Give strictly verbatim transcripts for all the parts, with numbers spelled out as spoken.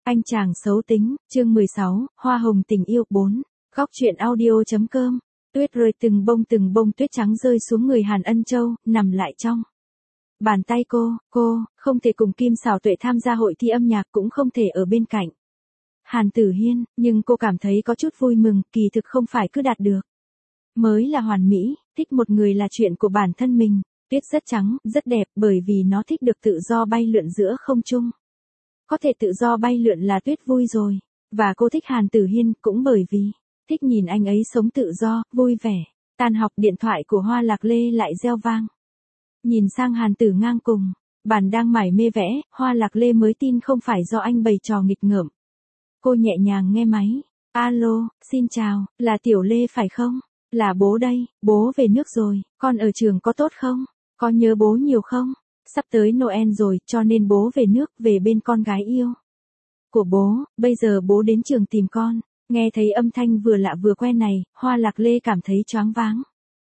Anh chàng xấu tính, chương mười sáu, Hoa hồng tình yêu bốn. Góc truyện audio.com. Tuyết rơi từng bông từng bông tuyết trắng rơi xuống người Hàn Ân Châu, nằm lại trong bàn tay cô. Cô không thể cùng Kim Sảo Tuệ tham gia hội thi âm nhạc, cũng không thể ở bên cạnh Hàn Tử Hiên, nhưng cô cảm thấy có chút vui mừng, kỳ thực không phải cứ đạt được mới là hoàn mỹ, thích một người là chuyện của bản thân mình. Tuyết rất trắng, rất đẹp, bởi vì nó thích được tự do bay lượn giữa không trung. Có thể tự do bay lượn là Tuyết vui rồi. Và cô thích Hàn Tử Hiên cũng bởi vì thích nhìn anh ấy sống tự do, vui vẻ. Tan học, điện thoại của Hoa Lạc Lê lại reo vang. Nhìn sang Hàn Tử Ngang cùng bàn đang mải mê vẽ, Hoa Lạc Lê mới tin không phải do anh bày trò nghịch ngợm. Cô nhẹ nhàng nghe máy. Alo, xin chào, là Tiểu Lê phải không? Là bố đây, bố về nước rồi, con ở trường có tốt không? Có nhớ bố nhiều không? Sắp tới Noel rồi, cho nên bố về nước, về bên con gái yêu của bố, bây giờ bố đến trường tìm con. Nghe thấy âm thanh vừa lạ vừa quen này, Hoa Lạc Lê cảm thấy choáng váng.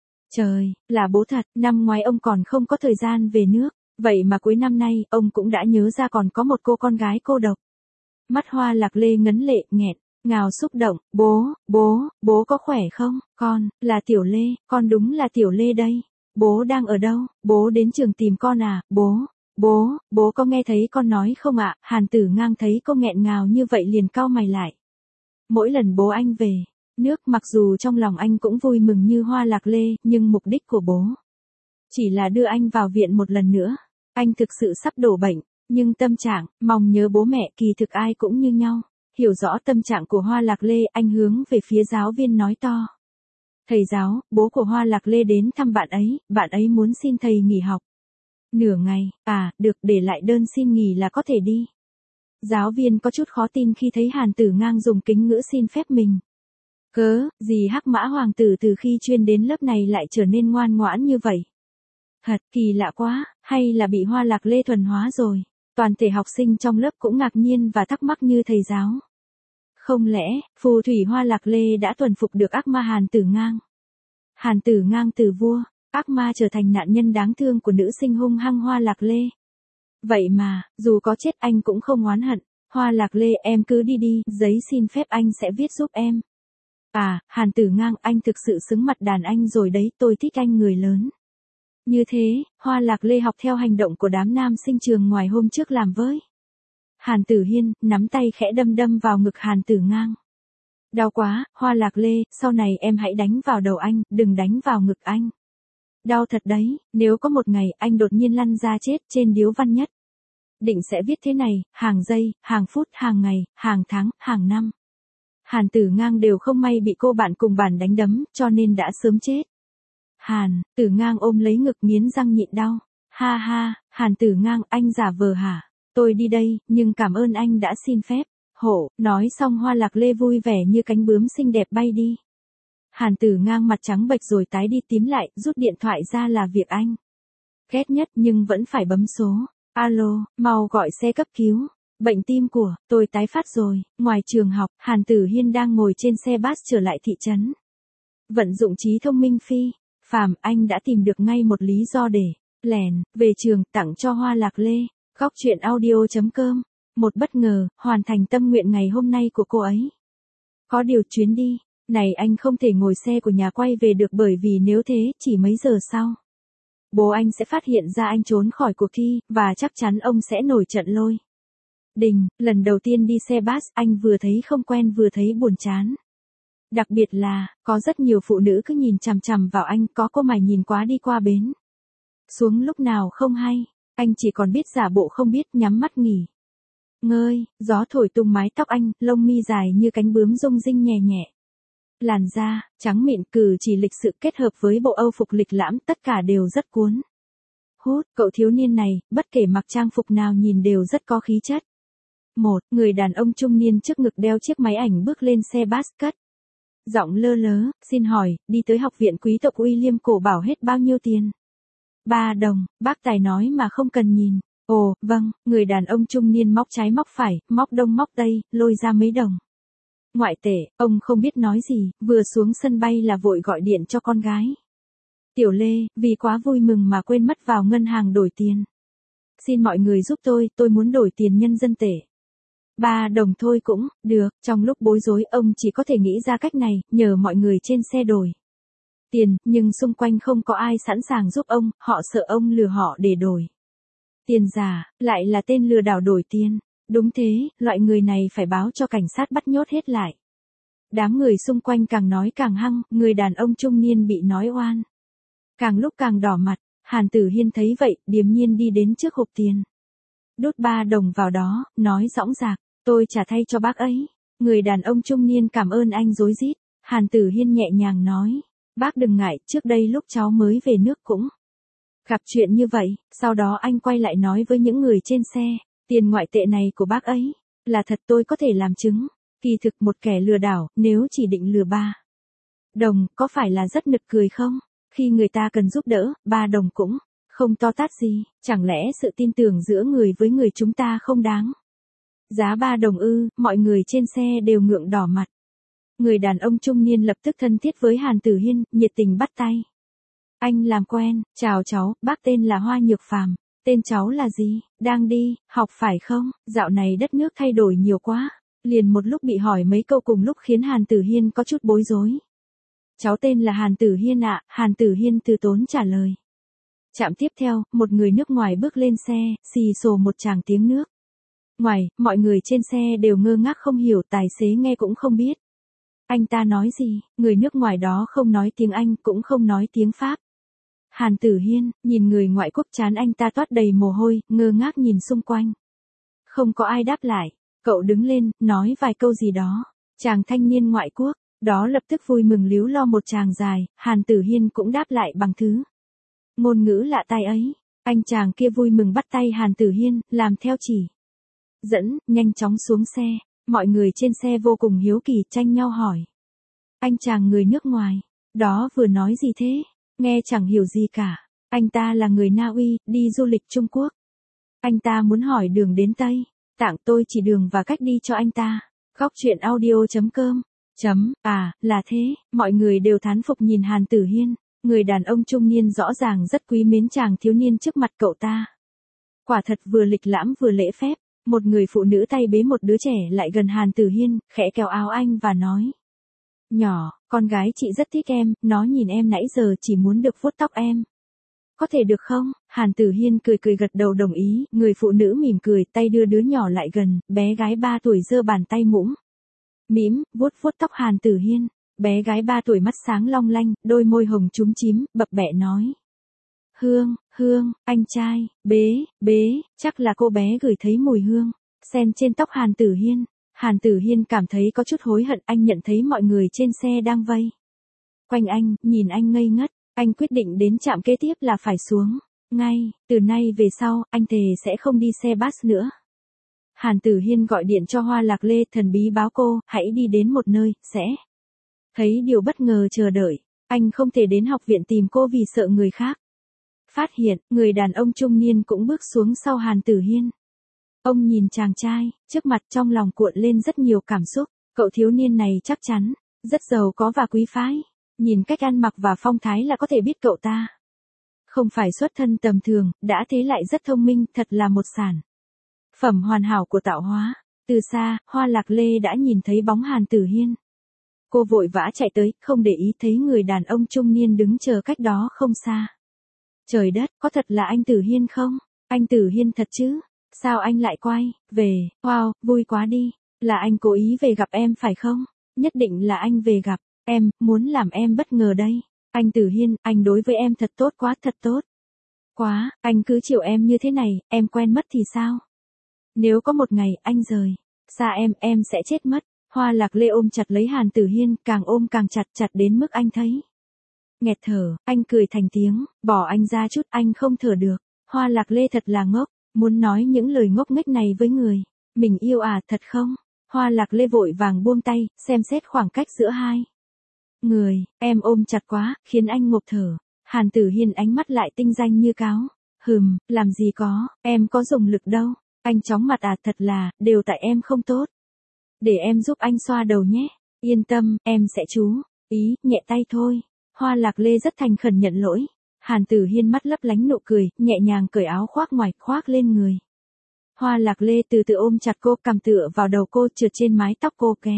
Trời, là bố thật, năm ngoái ông còn không có thời gian về nước, vậy mà cuối năm nay, ông cũng đã nhớ ra còn có một cô con gái cô độc. Mắt Hoa Lạc Lê ngấn lệ, nghẹn, ngào xúc động, bố, bố, bố có khỏe không? Con, là Tiểu Lê, con đúng là Tiểu Lê đây. Bố đang ở đâu? Bố đến trường tìm con à? Bố, bố, bố có nghe thấy con nói không ạ? Hàn Tử Ngang thấy cô nghẹn ngào như vậy liền cau mày lại. Mỗi lần bố anh về nước, mặc dù trong lòng anh cũng vui mừng như Hoa Lạc Lê, nhưng mục đích của bố chỉ là đưa anh vào viện một lần nữa. Anh thực sự sắp đổ bệnh, nhưng tâm trạng mong nhớ bố mẹ kỳ thực ai cũng như nhau. Hiểu rõ tâm trạng của Hoa Lạc Lê, anh hướng về phía giáo viên nói to. Thầy giáo, bố của Hoa Lạc Lê đến thăm bạn ấy, bạn ấy muốn xin thầy nghỉ học nửa ngày. À, được, để lại đơn xin nghỉ là có thể đi. Giáo viên có chút khó tin khi thấy Hàn Tử Ngang dùng kính ngữ xin phép mình. Cớ, gì Hắc Mã Hoàng tử từ khi chuyên đến lớp này lại trở nên ngoan ngoãn như vậy? Thật kỳ lạ quá, hay là bị Hoa Lạc Lê thuần hóa rồi? Toàn thể học sinh trong lớp cũng ngạc nhiên và thắc mắc như thầy giáo. Không lẽ, phù thủy Hoa Lạc Lê đã thuần phục được ác ma Hàn Tử Ngang? Hàn Tử Ngang từ vua, ác ma trở thành nạn nhân đáng thương của nữ sinh hung hăng Hoa Lạc Lê. Vậy mà, dù có chết anh cũng không oán hận. Hoa Lạc Lê, em cứ đi đi, giấy xin phép anh sẽ viết giúp em. À, Hàn Tử Ngang, anh thực sự xứng mặt đàn anh rồi đấy, tôi thích anh người lớn. Như thế, Hoa Lạc Lê học theo hành động của đám nam sinh trường ngoài hôm trước làm với Hàn Tử Hiên, nắm tay khẽ đâm đâm vào ngực Hàn Tử Ngang. Đau quá, Hoa Lạc Lê, sau này em hãy đánh vào đầu anh, đừng đánh vào ngực anh. Đau thật đấy, nếu có một ngày anh đột nhiên lăn ra chết trên điếu văn nhất. Định sẽ viết thế này, hàng giây, hàng phút, hàng ngày, hàng tháng, hàng năm. Hàn Tử Ngang đều không may bị cô bạn cùng bàn đánh đấm, cho nên đã sớm chết. Hàn Tử Ngang ôm lấy ngực nghiến răng nhịn đau. Ha ha, Hàn Tử Ngang, anh giả vờ hả? Tôi đi đây, nhưng cảm ơn anh đã xin phép. Hổ, nói xong Hoa Lạc Lê vui vẻ như cánh bướm xinh đẹp bay đi. Hàn Tử Ngang mặt trắng bệch rồi tái đi tím lại, rút điện thoại ra là việc anh ghét nhất nhưng vẫn phải bấm số. Alo, mau gọi xe cấp cứu. Bệnh tim của tôi tái phát rồi. Ngoài trường học, Hàn Tử Hiên đang ngồi trên xe bus trở lại thị trấn. Vận dụng trí thông minh phi phàm, anh đã tìm được ngay một lý do để lèn về trường tặng cho Hoa Lạc Lê. Góc truyện audio.com. Một bất ngờ, hoàn thành tâm nguyện ngày hôm nay của cô ấy. Có điều chuyến đi này anh không thể ngồi xe của nhà quay về được, bởi vì nếu thế, chỉ mấy giờ sau, bố anh sẽ phát hiện ra anh trốn khỏi cuộc thi, và chắc chắn ông sẽ nổi trận lôi đình. Lần đầu tiên đi xe bus, anh vừa thấy không quen vừa thấy buồn chán. Đặc biệt là, có rất nhiều phụ nữ cứ nhìn chằm chằm vào anh, có cô mải nhìn quá đi qua bến xuống lúc nào không hay. Anh chỉ còn biết giả bộ không biết, nhắm mắt nghỉ ngơi. Gió thổi tung mái tóc anh, lông mi dài như cánh bướm rung rinh nhẹ nhẹ. Làn da trắng mịn, cử chỉ lịch sự kết hợp với bộ âu phục lịch lãm, tất cả đều rất cuốn hút. Cậu thiếu niên này, bất kể mặc trang phục nào nhìn đều rất có khí chất. Một người đàn ông trung niên trước ngực đeo chiếc máy ảnh bước lên xe bus, cất giọng lơ lớ, xin hỏi, đi tới học viện quý tộc William cổ bảo hết bao nhiêu tiền? Ba đồng, bác tài nói mà không cần nhìn. Ồ, vâng, người đàn ông trung niên móc trái móc phải, móc đông móc tây, lôi ra mấy đồng ngoại tệ. Ông không biết nói gì, vừa xuống sân bay là vội gọi điện cho con gái Tiểu Lê, vì quá vui mừng mà quên mất vào ngân hàng đổi tiền. Xin mọi người giúp tôi, tôi muốn đổi tiền nhân dân tệ. Ba đồng thôi cũng, được, trong lúc bối rối ông chỉ có thể nghĩ ra cách này, nhờ mọi người trên xe đổi tiền, nhưng xung quanh không có ai sẵn sàng giúp ông, họ sợ ông lừa họ để đổi tiền giả, lại là tên lừa đảo đổi tiền. Đúng thế, loại người này phải báo cho cảnh sát bắt nhốt hết lại. Đám người xung quanh càng nói càng hăng, người đàn ông trung niên bị nói oan. Càng lúc càng đỏ mặt, Hàn Tử Hiên thấy vậy, điềm nhiên đi đến trước hộp tiền. Đút ba đồng vào đó, nói dõng dạc, tôi trả thay cho bác ấy. Người đàn ông trung niên cảm ơn anh rối rít. Hàn Tử Hiên nhẹ nhàng nói, bác đừng ngại, trước đây lúc cháu mới về nước cũng gặp chuyện như vậy. Sau đó anh quay lại nói với những người trên xe, tiền ngoại tệ này của bác ấy, là thật tôi có thể làm chứng. Kỳ thực một kẻ lừa đảo, nếu chỉ định lừa ba đồng, có phải là rất nực cười không? Khi người ta cần giúp đỡ, ba đồng cũng không to tát gì, chẳng lẽ sự tin tưởng giữa người với người chúng ta không đáng giá ba đồng ư? Mọi người trên xe đều ngượng đỏ mặt. Người đàn ông trung niên lập tức thân thiết với Hàn Tử Hiên, nhiệt tình bắt tay. Anh làm quen, chào cháu, bác tên là Hoa Nhược Phàm, tên cháu là gì, đang đi, học phải không? Dạo này đất nước thay đổi nhiều quá. Liền một lúc bị hỏi mấy câu cùng lúc khiến Hàn Tử Hiên có chút bối rối. Cháu tên là Hàn Tử Hiên ạ, Hàn Tử Hiên từ tốn trả lời. Trạm tiếp theo, một người nước ngoài bước lên xe, xì xồ một tràng tiếng nước. Ngoài, mọi người trên xe đều ngơ ngác không hiểu, tài xế nghe cũng không biết anh ta nói gì, người nước ngoài đó không nói tiếng Anh cũng không nói tiếng Pháp. Hàn Tử Hiên, nhìn người ngoại quốc trán anh ta toát đầy mồ hôi, ngơ ngác nhìn xung quanh. Không có ai đáp lại, cậu đứng lên, nói vài câu gì đó. Chàng thanh niên ngoại quốc, đó lập tức vui mừng líu lo một tràng dài, Hàn Tử Hiên cũng đáp lại bằng thứ ngôn ngữ lạ tai ấy. Anh chàng kia vui mừng bắt tay Hàn Tử Hiên, làm theo chỉ dẫn, nhanh chóng xuống xe. Mọi người trên xe vô cùng hiếu kỳ tranh nhau hỏi. Anh chàng người nước ngoài, đó vừa nói gì thế? Nghe chẳng hiểu gì cả. Anh ta là người Na Uy, đi du lịch Trung Quốc. Anh ta muốn hỏi đường đến Tây Tạng, tôi chỉ đường và cách đi cho anh ta. Góc truyện audio chấm com Chấm, à, là thế, mọi người đều thán phục nhìn Hàn Tử Hiên. Người đàn ông trung niên rõ ràng rất quý mến chàng thiếu niên trước mặt cậu ta. Quả thật vừa lịch lãm vừa lễ phép. Một người phụ nữ tay bế một đứa trẻ lại gần Hàn Tử Hiên, khẽ kéo áo anh và nói. Nhỏ, con gái chị rất thích em, nó nhìn em nãy giờ chỉ muốn được vuốt tóc em. Có thể được không? Hàn Tử Hiên cười cười gật đầu đồng ý, người phụ nữ mỉm cười, tay đưa đứa nhỏ lại gần, bé gái ba tuổi giơ bàn tay mũm mĩm, vuốt vuốt tóc Hàn Tử Hiên. Bé gái ba tuổi mắt sáng long lanh, đôi môi hồng chúm chím, bập bẹ nói. Hương, hương, anh trai, bế, bế, chắc là cô bé gửi thấy mùi hương sen trên tóc Hàn Tử Hiên. Hàn Tử Hiên cảm thấy có chút hối hận, anh nhận thấy mọi người trên xe đang vây quanh anh, nhìn anh ngây ngất. Anh quyết định đến trạm kế tiếp là phải xuống ngay, từ nay về sau, anh thề sẽ không đi xe bus nữa. Hàn Tử Hiên gọi điện cho Hoa Lạc Lê, thần bí báo cô, hãy đi đến một nơi, sẽ thấy điều bất ngờ chờ đợi. Anh không thể đến học viện tìm cô vì sợ người khác phát hiện. Người đàn ông trung niên cũng bước xuống sau Hàn Tử Hiên. Ông nhìn chàng trai trước mặt, trong lòng cuộn lên rất nhiều cảm xúc. Cậu thiếu niên này chắc chắn rất giàu có và quý phái. Nhìn cách ăn mặc và phong thái là có thể biết cậu ta không phải xuất thân tầm thường, đã thế lại rất thông minh, thật là một sản phẩm hoàn hảo của tạo hóa. Từ xa, Hoa Lạc Lê đã nhìn thấy bóng Hàn Tử Hiên. Cô vội vã chạy tới, không để ý thấy người đàn ông trung niên đứng chờ cách đó không xa. Trời đất, có thật là anh Tử Hiên không? Anh Tử Hiên thật chứ? Sao anh lại quay về? Wow, vui quá đi. Là anh cố ý về gặp em phải không? Nhất định là anh về gặp em, muốn làm em bất ngờ đây. Anh Tử Hiên, anh đối với em thật tốt quá, thật tốt quá, anh cứ chiều em như thế này, em quen mất thì sao? Nếu có một ngày anh rời xa em, em sẽ chết mất. Hoa Lạc Lê ôm chặt lấy Hàn Tử Hiên, càng ôm càng chặt, chặt đến mức anh thấy nghẹt thở. Anh cười thành tiếng, bỏ anh ra chút, anh không thở được. Hoa Lạc Lê thật là ngốc, muốn nói những lời ngốc nghếch này với người mình yêu à, thật không? Hoa Lạc Lê vội vàng buông tay, xem xét khoảng cách giữa hai người. Em ôm chặt quá, khiến anh ngộp thở. Hàn Tử Hiên ánh mắt lại tinh danh như cáo. Hừm, làm gì có, em có dùng lực đâu. Anh chóng mặt à, thật là, đều tại em không tốt. Để em giúp anh xoa đầu nhé. Yên tâm, em sẽ chú ý, nhẹ tay thôi. Hoa Lạc Lê rất thành khẩn nhận lỗi. Hàn Tử Hiên mắt lấp lánh nụ cười, nhẹ nhàng cởi áo khoác ngoài, khoác lên người Hoa Lạc Lê từ từ ôm chặt cô, cằm tựa vào đầu cô, trượt trên mái tóc cô ké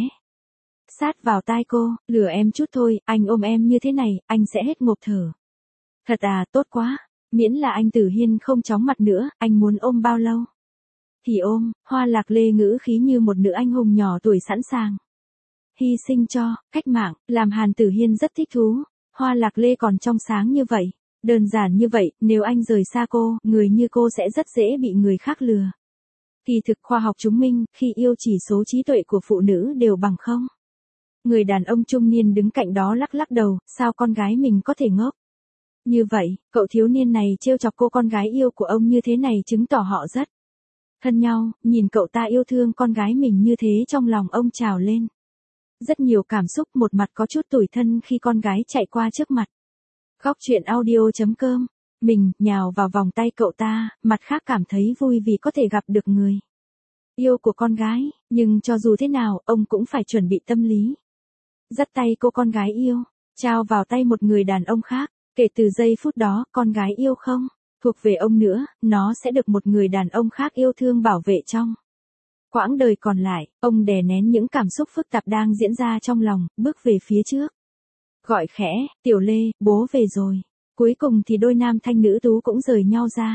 sát vào tai cô, lừa em chút thôi, anh ôm em như thế này, anh sẽ hết ngộp thở. Thật à, tốt quá, miễn là anh Tử Hiên không chóng mặt nữa, anh muốn ôm bao lâu thì ôm. Hoa Lạc Lê ngữ khí như một nữ anh hùng nhỏ tuổi sẵn sàng hy sinh cho cách mạng, làm Hàn Tử Hiên rất thích thú. Hoa Lạc Lê còn trong sáng như vậy, đơn giản như vậy, nếu anh rời xa cô, người như cô sẽ rất dễ bị người khác lừa. Kỳ thực khoa học chứng minh, khi yêu chỉ số trí tuệ của phụ nữ đều bằng không. Người đàn ông trung niên đứng cạnh đó lắc lắc đầu, sao con gái mình có thể ngốc như vậy, cậu thiếu niên này trêu chọc cô con gái yêu của ông như thế này chứng tỏ họ rất thân nhau, nhìn cậu ta yêu thương con gái mình như thế trong lòng ông trào lên rất nhiều cảm xúc, một mặt có chút tủi thân khi con gái chạy qua trước mặt. Góc truyện audio.com, mình nhào vào vòng tay cậu ta, mặt khác cảm thấy vui vì có thể gặp được người yêu của con gái, nhưng cho dù thế nào, ông cũng phải chuẩn bị tâm lý. Dắt tay cô con gái yêu, trao vào tay một người đàn ông khác, kể từ giây phút đó, con gái yêu không thuộc về ông nữa, nó sẽ được một người đàn ông khác yêu thương bảo vệ trong quãng đời còn lại. Ông đè nén những cảm xúc phức tạp đang diễn ra trong lòng, bước về phía trước. Gọi khẽ, Tiểu Lê, bố về rồi. Cuối cùng thì đôi nam thanh nữ tú cũng rời nhau ra.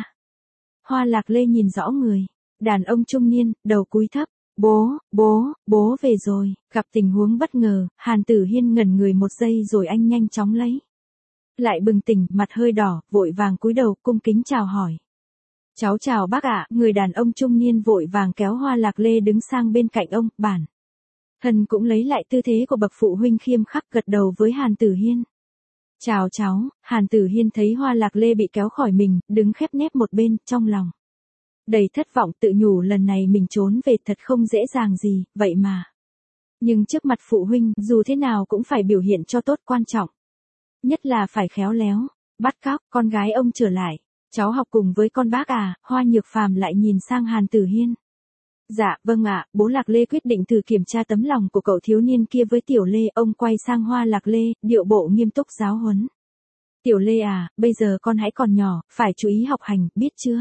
Hoa Lạc Lê nhìn rõ người đàn ông trung niên, đầu cúi thấp. Bố, bố, bố về rồi. Gặp tình huống bất ngờ, Hàn Tử Hiên ngẩn người một giây rồi anh nhanh chóng lấy lại bừng tỉnh, mặt hơi đỏ, vội vàng cúi đầu cung kính chào hỏi. Cháu chào bác ạ. Người đàn ông trung niên vội vàng kéo Hoa Lạc Lê đứng sang bên cạnh ông, bản thân cũng lấy lại tư thế của bậc phụ huynh khiêm khắc, gật đầu với Hàn Tử Hiên. Chào cháu. Hàn Tử Hiên thấy Hoa Lạc Lê bị kéo khỏi mình, đứng khép nép một bên, trong lòng đầy thất vọng, tự nhủ lần này mình trốn về thật không dễ dàng gì, vậy mà. Nhưng trước mặt phụ huynh, dù thế nào cũng phải biểu hiện cho tốt, quan trọng nhất là phải khéo léo. Bắt cóc, con gái ông trở lại. Cháu học cùng với con bác à? Hoa Nhược Phàm lại nhìn sang Hàn Tử Hiên. Dạ, vâng ạ. Bố Lạc Lê quyết định thử kiểm tra tấm lòng của cậu thiếu niên kia với Tiểu Lê. Ông quay sang Hoa Lạc Lê, điệu bộ nghiêm túc giáo huấn. Tiểu Lê à, bây giờ con hãy còn nhỏ, phải chú ý học hành, biết chưa?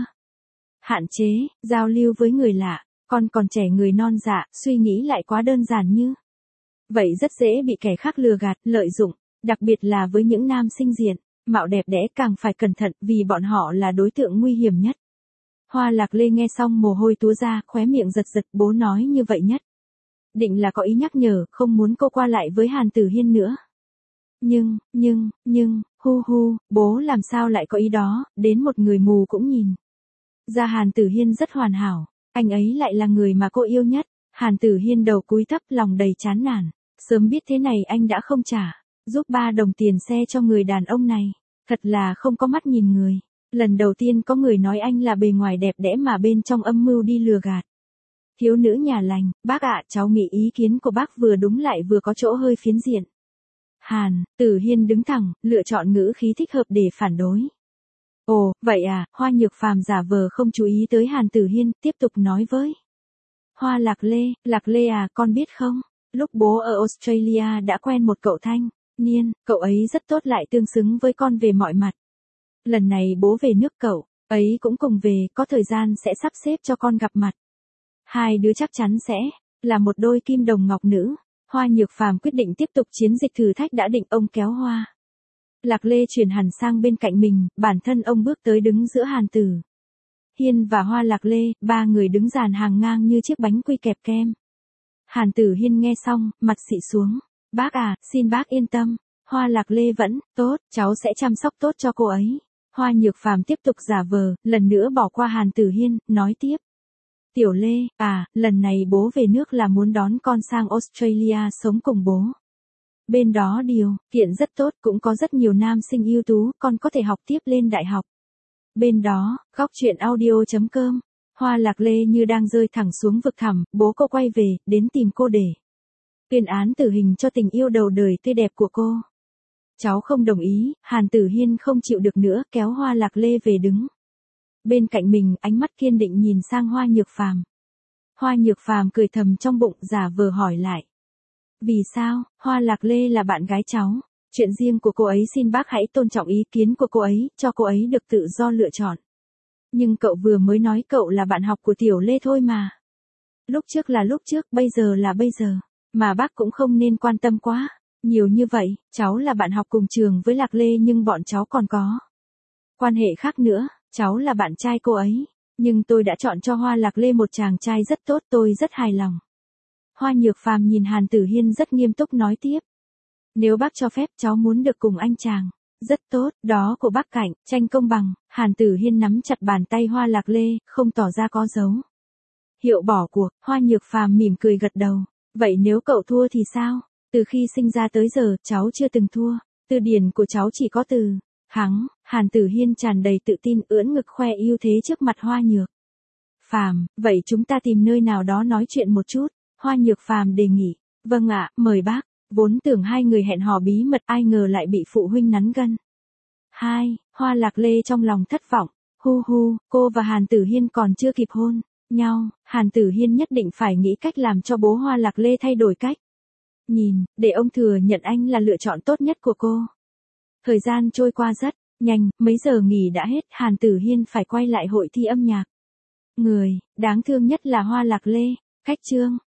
Hạn chế giao lưu với người lạ, con còn trẻ, người non dạ, suy nghĩ lại quá đơn giản như vậy rất dễ bị kẻ khác lừa gạt, lợi dụng, đặc biệt là với những nam sinh diện mạo đẹp đẽ, càng phải cẩn thận vì bọn họ là đối tượng nguy hiểm nhất. Hoa Lạc Lê nghe xong mồ hôi túa ra, khóe miệng giật giật. Bố nói như vậy nhất định là có ý nhắc nhở, không muốn cô qua lại với Hàn Tử Hiên nữa. Nhưng, nhưng, nhưng, hu hu, bố làm sao lại có ý đó, đến một người mù cũng nhìn ra Hàn Tử Hiên rất hoàn hảo, anh ấy lại là người mà cô yêu nhất. Hàn Tử Hiên đầu cúi thấp, lòng đầy chán nản, sớm biết thế này anh đã không trả giúp ba đồng tiền xe cho người đàn ông này, thật là không có mắt nhìn người. Lần đầu tiên có người nói anh là bề ngoài đẹp đẽ mà bên trong âm mưu đi lừa gạt. Thiếu nữ nhà lành, bác ạ, cháu nghĩ ý kiến của bác vừa đúng lại vừa có chỗ hơi phiến diện. Hàn Tử Hiên đứng thẳng, lựa chọn ngữ khí thích hợp để phản đối. Ồ, vậy à? Hoa Nhược Phàm giả vờ không chú ý tới Hàn Tử Hiên, tiếp tục nói với Hoa Lạc Lê. Lạc Lê à, con biết không, lúc bố ở Australia đã quen một cậu thanh niên, cậu ấy rất tốt lại tương xứng với con về mọi mặt. Lần này bố về nước cậu ấy cũng cùng về, có thời gian sẽ sắp xếp cho con gặp mặt. Hai đứa chắc chắn sẽ là một đôi kim đồng ngọc nữ. Hoa Nhược Phàm quyết định tiếp tục chiến dịch thử thách đã định, ông kéo Hoa Lạc Lê chuyển hẳn sang bên cạnh mình, bản thân ông bước tới đứng giữa Hàn Tử Hiên và Hoa Lạc Lê, ba người đứng dàn hàng ngang như chiếc bánh quy kẹp kem. Hàn Tử Hiên nghe xong, mặt xị xuống. Bác à, xin bác yên tâm. Hoa Lạc Lê vẫn, tốt, cháu sẽ chăm sóc tốt cho cô ấy. Hoa Nhược Phàm tiếp tục giả vờ, lần nữa bỏ qua Hàn Tử Hiên, nói tiếp. Tiểu Lê, à, lần này bố về nước là muốn đón con sang Australia sống cùng bố. Bên đó điều kiện rất tốt, cũng có rất nhiều nam sinh ưu tú, con có thể học tiếp lên đại học. Bên đó, góc truyện audio.com, Hoa Lạc Lê như đang rơi thẳng xuống vực thẳm, bố cô quay về, đến tìm cô để tuyên án tử hình cho tình yêu đầu đời tươi đẹp của cô. Cháu không đồng ý. Hàn Tử Hiên không chịu được nữa, kéo Hoa Lạc Lê về đứng bên cạnh mình, ánh mắt kiên định nhìn sang Hoa Nhược Phàm. Hoa Nhược Phàm cười thầm trong bụng, giả vờ hỏi lại. Vì sao? Hoa Lạc Lê là bạn gái cháu, chuyện riêng của cô ấy, xin bác hãy tôn trọng ý kiến của cô ấy, cho cô ấy được tự do lựa chọn. Nhưng cậu vừa mới nói cậu là bạn học của Tiểu Lê thôi mà. Lúc trước là lúc trước, bây giờ là bây giờ. Mà bác cũng không nên quan tâm quá. Nhiều như vậy, cháu là bạn học cùng trường với Lạc Lê nhưng bọn cháu còn có quan hệ khác nữa, cháu là bạn trai cô ấy. Nhưng tôi đã chọn cho Hoa Lạc Lê một chàng trai rất tốt, tôi rất hài lòng. Hoa Nhược Phàm nhìn Hàn Tử Hiên rất nghiêm túc nói tiếp. Nếu bác cho phép cháu muốn được cùng anh chàng. Rất tốt, đó của bác Cạnh, tranh công bằng. Hàn Tử Hiên nắm chặt bàn tay Hoa Lạc Lê, không tỏ ra có dấu hiệu bỏ cuộc. Hoa Nhược Phàm mỉm cười gật đầu. Vậy nếu cậu thua thì sao? Từ khi sinh ra tới giờ, cháu chưa từng thua. Từ điển của cháu chỉ có từ thắng. Hàn Tử Hiên tràn đầy tự tin ưỡn ngực khoe ưu thế trước mặt Hoa Nhược Phàm. Vậy chúng ta tìm nơi nào đó nói chuyện một chút. Hoa Nhược Phàm đề nghị. Vâng ạ, mời bác. Vốn tưởng hai người hẹn hò bí mật, ai ngờ lại bị phụ huynh nắn gân. Hai, Hoa Lạc Lê trong lòng thất vọng. Hu hu, cô và Hàn Tử Hiên còn chưa kịp hôn nhau, Hàn Tử Hiên nhất định phải nghĩ cách làm cho bố Hoa Lạc Lê thay đổi cách nhìn, để ông thừa nhận anh là lựa chọn tốt nhất của cô. Thời gian trôi qua rất nhanh, mấy giờ nghỉ đã hết, Hàn Tử Hiên phải quay lại hội thi âm nhạc. Người đáng thương nhất là Hoa Lạc Lê. Khách trương,